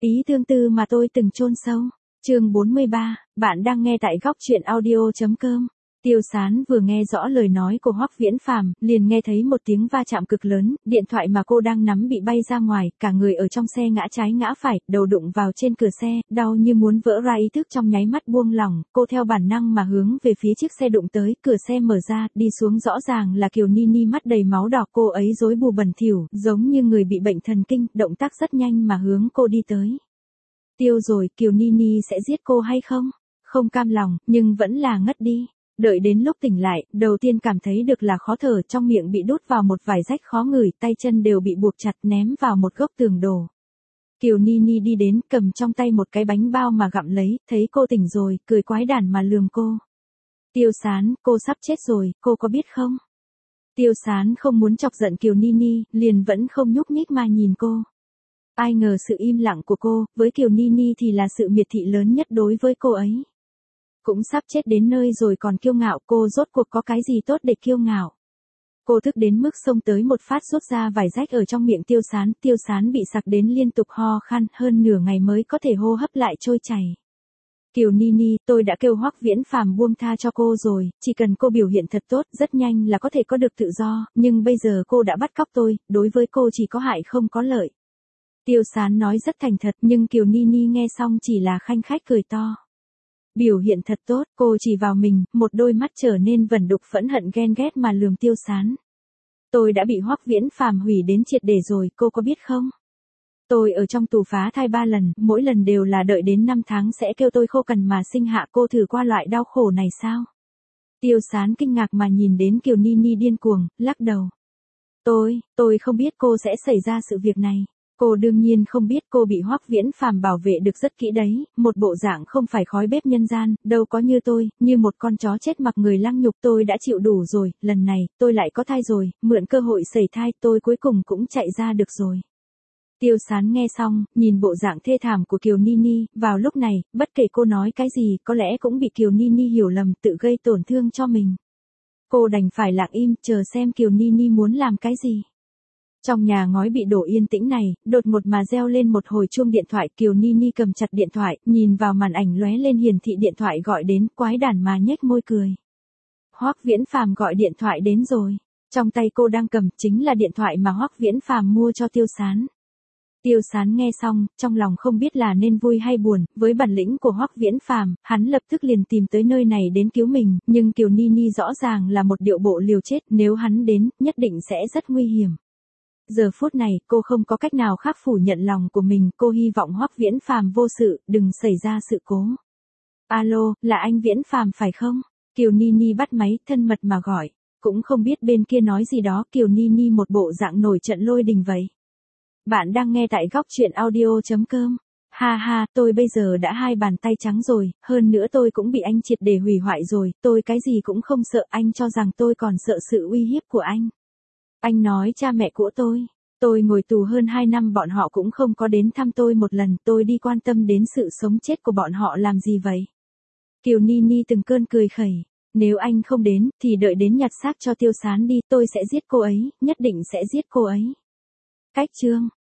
ý tương tư mà tôi từng chôn sâu. Chương 43, bạn đang nghe tại góc truyện audio.com. Tiêu Sán vừa nghe rõ lời nói của Hoắc Viễn Phàm, liền nghe thấy một tiếng va chạm cực lớn, điện thoại mà cô đang nắm bị bay ra ngoài, cả người ở trong xe ngã trái ngã phải, đầu đụng vào trên cửa xe, đau như muốn vỡ ra, ý thức trong nháy mắt buông lỏng, cô theo bản năng mà hướng về phía chiếc xe đụng tới, cửa xe mở ra, đi xuống rõ ràng là Kiều Nini, mắt đầy máu đỏ, cô ấy rối bù bẩn thỉu, giống như người bị bệnh thần kinh, động tác rất nhanh mà hướng cô đi tới. Tiêu rồi, Kiều Nini sẽ giết cô hay không? Không cam lòng, nhưng vẫn là ngất đi. Đợi đến lúc tỉnh lại, đầu tiên cảm thấy được là khó thở, trong miệng bị đút vào một vài rách khó ngửi, tay chân đều bị buộc chặt ném vào một góc tường đổ. Kiều Nini đi đến, cầm trong tay một cái bánh bao mà gặm lấy, thấy cô tỉnh rồi, cười quái đản mà lườm cô. Tiêu Sán, cô sắp chết rồi, cô có biết không? Tiêu Sán không muốn chọc giận Kiều Nini, liền vẫn không nhúc nhích mà nhìn cô. Ai ngờ sự im lặng của cô, với Kiều Nini thì là sự miệt thị lớn nhất đối với cô ấy. Cũng sắp chết đến nơi rồi còn kiêu ngạo, cô rốt cuộc có cái gì tốt để kiêu ngạo. Cô thức đến mức xông tới một phát rút ra vài rách ở trong miệng Tiêu Sán bị sặc đến liên tục ho khan, hơn nửa ngày mới có thể hô hấp lại trôi chảy. Kiều Nini, tôi đã kêu Hoắc Viễn Phàm buông tha cho cô rồi, chỉ cần cô biểu hiện thật tốt, rất nhanh là có thể có được tự do, nhưng bây giờ cô đã bắt cóc tôi, đối với cô chỉ có hại không có lợi. Tiêu Sán nói rất thành thật, nhưng Kiều Nini nghe xong chỉ là khanh khách cười to. Biểu hiện thật tốt, cô chỉ vào mình, một đôi mắt trở nên vẩn đục phẫn hận ghen ghét mà lườm Tiêu Sán. Tôi đã bị Hoắc Viễn Phàm hủy đến triệt để rồi, cô có biết không? Tôi ở trong tù phá thai 3 lần, mỗi lần đều là đợi đến 5 tháng sẽ kêu tôi khô cằn mà sinh hạ, cô thử qua loại đau khổ này sao? Tiêu Sán kinh ngạc mà nhìn đến Kiều Nini điên cuồng, lắc đầu. Tôi không biết cô sẽ xảy ra sự việc này. Cô đương nhiên không biết, cô bị Hoắc Viễn Phàm bảo vệ được rất kỹ đấy, một bộ dạng không phải khói bếp nhân gian, đâu có như tôi, như một con chó chết mặc người lăng nhục, tôi đã chịu đủ rồi, lần này, tôi lại có thai rồi, mượn cơ hội sẩy thai, tôi cuối cùng cũng chạy ra được rồi. Tiêu Sán nghe xong, nhìn bộ dạng thê thảm của Kiều Nini, vào lúc này, bất kể cô nói cái gì, có lẽ cũng bị Kiều Nini hiểu lầm, tự gây tổn thương cho mình. Cô đành phải lặng im, chờ xem Kiều Nini muốn làm cái gì. Trong nhà ngói bị đổ yên tĩnh này, đột ngột mà reo lên một hồi chuông điện thoại, Kiều Nini cầm chặt điện thoại, nhìn vào màn ảnh lóe lên hiển thị điện thoại gọi đến, quái đản mà nhếch môi cười. Hoắc Viễn Phàm gọi điện thoại đến rồi, trong tay cô đang cầm chính là điện thoại mà Hoắc Viễn Phàm mua cho Tiêu Sán. Tiêu Sán nghe xong, trong lòng không biết là nên vui hay buồn, với bản lĩnh của Hoắc Viễn Phàm, hắn lập tức liền tìm tới nơi này đến cứu mình, nhưng Kiều Nini rõ ràng là một điệu bộ liều chết, nếu hắn đến, nhất định sẽ rất nguy hiểm. Giờ phút này, cô không có cách nào khác phủ nhận lòng của mình, cô hy vọng Hoắc Viễn Phàm vô sự, đừng xảy ra sự cố. Alo, là anh Viễn Phàm phải không? Kiều Nini bắt máy, thân mật mà gọi, cũng không biết bên kia nói gì đó, Kiều Nini một bộ dạng nổi trận lôi đình vậy. Bạn đang nghe tại góc truyện audio.com. Ha ha, tôi bây giờ đã 2 bàn tay trắng rồi, hơn nữa tôi cũng bị anh triệt để hủy hoại rồi, tôi cái gì cũng không sợ, anh cho rằng tôi còn sợ sự uy hiếp của anh. Anh nói cha mẹ của tôi ngồi tù hơn 2 năm bọn họ cũng không có đến thăm tôi một lần, tôi đi quan tâm đến sự sống chết của bọn họ làm gì vậy? Kiều Nini từng cơn cười khẩy, nếu anh không đến, thì đợi đến nhặt xác cho Tiêu Sán đi, tôi sẽ giết cô ấy, nhất định sẽ giết cô ấy. Cách chương.